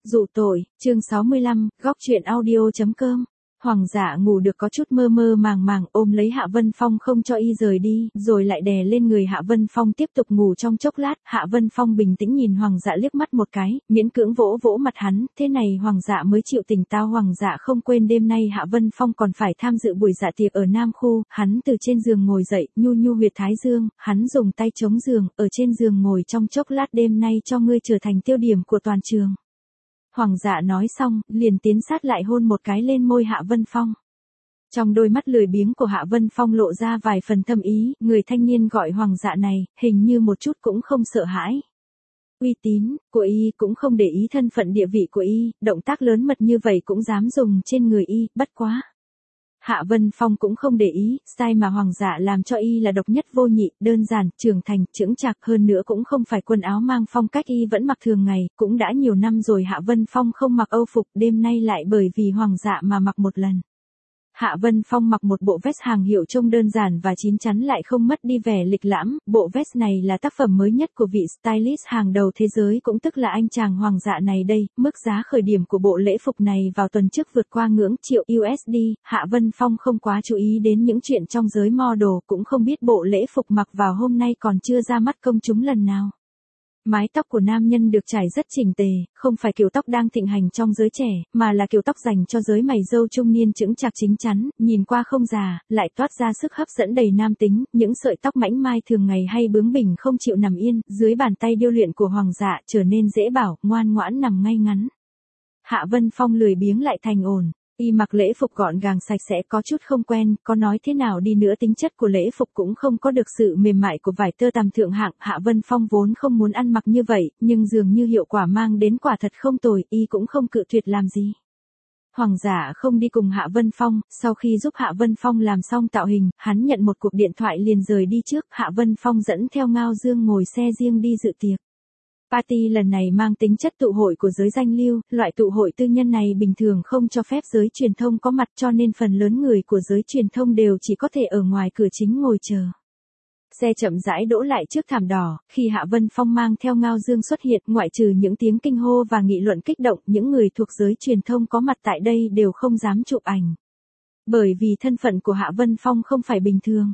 Dụ tội, chương 65, góc truyện audio.com. Hoàng dạ ngủ được có chút mơ mơ màng màng, ôm lấy Hạ Vân Phong không cho y rời đi, rồi lại đè lên người Hạ Vân Phong tiếp tục ngủ trong chốc lát. Hạ Vân Phong bình tĩnh nhìn Hoàng dạ liếc mắt một cái, miễn cưỡng vỗ vỗ mặt hắn, thế này Hoàng dạ mới chịu tỉnh táo. Hoàng dạ không quên đêm nay Hạ Vân Phong còn phải tham dự buổi dạ tiệc ở Nam Khu, hắn từ trên giường ngồi dậy, nhu nhu huyệt thái dương, hắn dùng tay chống giường, ở trên giường ngồi trong chốc lát, đêm nay cho ngươi trở thành tiêu điểm của toàn trường. Hoàng dạ nói xong, liền tiến sát lại hôn một cái lên môi Hạ Vân Phong. Trong đôi mắt lười biếng của Hạ Vân Phong lộ ra vài phần thâm ý, người thanh niên gọi Hoàng dạ này, hình như một chút cũng không sợ hãi. Uy tín của y cũng không để ý thân phận địa vị của y, động tác lớn mật như vậy cũng dám dùng trên người y, bất quá. Hạ Vân Phong cũng không để ý, sai mà Hoàng dạ làm cho y là độc nhất vô nhị, đơn giản, trưởng thành, chững chạc, hơn nữa cũng không phải quần áo mang phong cách y vẫn mặc thường ngày, cũng đã nhiều năm rồi Hạ Vân Phong không mặc âu phục, đêm nay lại bởi vì Hoàng dạ mà mặc một lần. Hạ Vân Phong mặc một bộ vest hàng hiệu trông đơn giản và chín chắn lại không mất đi vẻ lịch lãm, bộ vest này là tác phẩm mới nhất của vị stylist hàng đầu thế giới, cũng tức là anh chàng Hoàng dạ này đây. Mức giá khởi điểm của bộ lễ phục này vào tuần trước vượt qua ngưỡng triệu USD, Hạ Vân Phong không quá chú ý đến những chuyện trong giới model, cũng không biết bộ lễ phục mặc vào hôm nay còn chưa ra mắt công chúng lần nào. Mái tóc của nam nhân được trải rất chỉnh tề, không phải kiểu tóc đang thịnh hành trong giới trẻ, mà là kiểu tóc dành cho giới mày râu trung niên chững chạc chính chắn, nhìn qua không già, lại toát ra sức hấp dẫn đầy nam tính, những sợi tóc mảnh mai thường ngày hay bướng bỉnh không chịu nằm yên, dưới bàn tay điêu luyện của Hoàng dạ trở nên dễ bảo, ngoan ngoãn nằm ngay ngắn. Hạ Vân Phong lười biếng lại thành ổn. Y mặc lễ phục gọn gàng sạch sẽ, có chút không quen, có nói thế nào đi nữa tính chất của lễ phục cũng không có được sự mềm mại của vải tơ tằm thượng hạng. Hạ Vân Phong vốn không muốn ăn mặc như vậy, nhưng dường như hiệu quả mang đến quả thật không tồi, y cũng không cự tuyệt làm gì. Hoàng dạ không đi cùng Hạ Vân Phong, sau khi giúp Hạ Vân Phong làm xong tạo hình, hắn nhận một cuộc điện thoại liền rời đi trước. Hạ Vân Phong dẫn theo Ngao Dương ngồi xe riêng đi dự tiệc. Party lần này mang tính chất tụ hội của giới danh lưu, loại tụ hội tư nhân này bình thường không cho phép giới truyền thông có mặt, cho nên phần lớn người của giới truyền thông đều chỉ có thể ở ngoài cửa chính ngồi chờ. Xe chậm rãi đỗ lại trước thảm đỏ, khi Hạ Vân Phong mang theo Ngao Dương xuất hiện, ngoại trừ những tiếng kinh hô và nghị luận kích động, những người thuộc giới truyền thông có mặt tại đây đều không dám chụp ảnh. Bởi vì thân phận của Hạ Vân Phong không phải bình thường.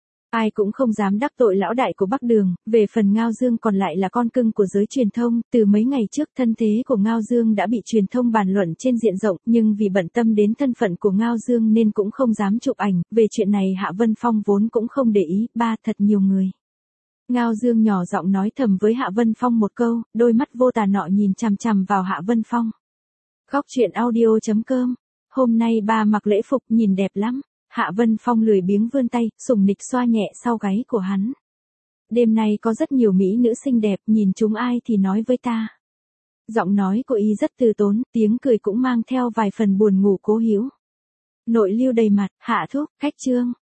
Ai cũng không dám đắc tội lão đại của Bắc Đường, về phần Ngao Dương còn lại là con cưng của giới truyền thông, từ mấy ngày trước thân thế của Ngao Dương đã bị truyền thông bàn luận trên diện rộng, nhưng vì bận tâm đến thân phận của Ngao Dương nên cũng không dám chụp ảnh, về chuyện này Hạ Vân Phong vốn cũng không để ý, thật nhiều người. Ngao Dương nhỏ giọng nói thầm với Hạ Vân Phong một câu, đôi mắt vô tà nọ nhìn chằm chằm vào Hạ Vân Phong. Góc truyện audio.com, hôm nay bà mặc lễ phục nhìn đẹp lắm. Hạ Vân Phong lười biếng vươn tay, sủng nịch xoa nhẹ sau gáy của hắn. Đêm nay có rất nhiều mỹ nữ xinh đẹp, nhìn chúng ai thì nói với ta. Giọng nói của y rất từ tốn, tiếng cười cũng mang theo vài phần buồn ngủ cố hữu. Nội lưu đầy mặt, Hạ thúc, khách trương.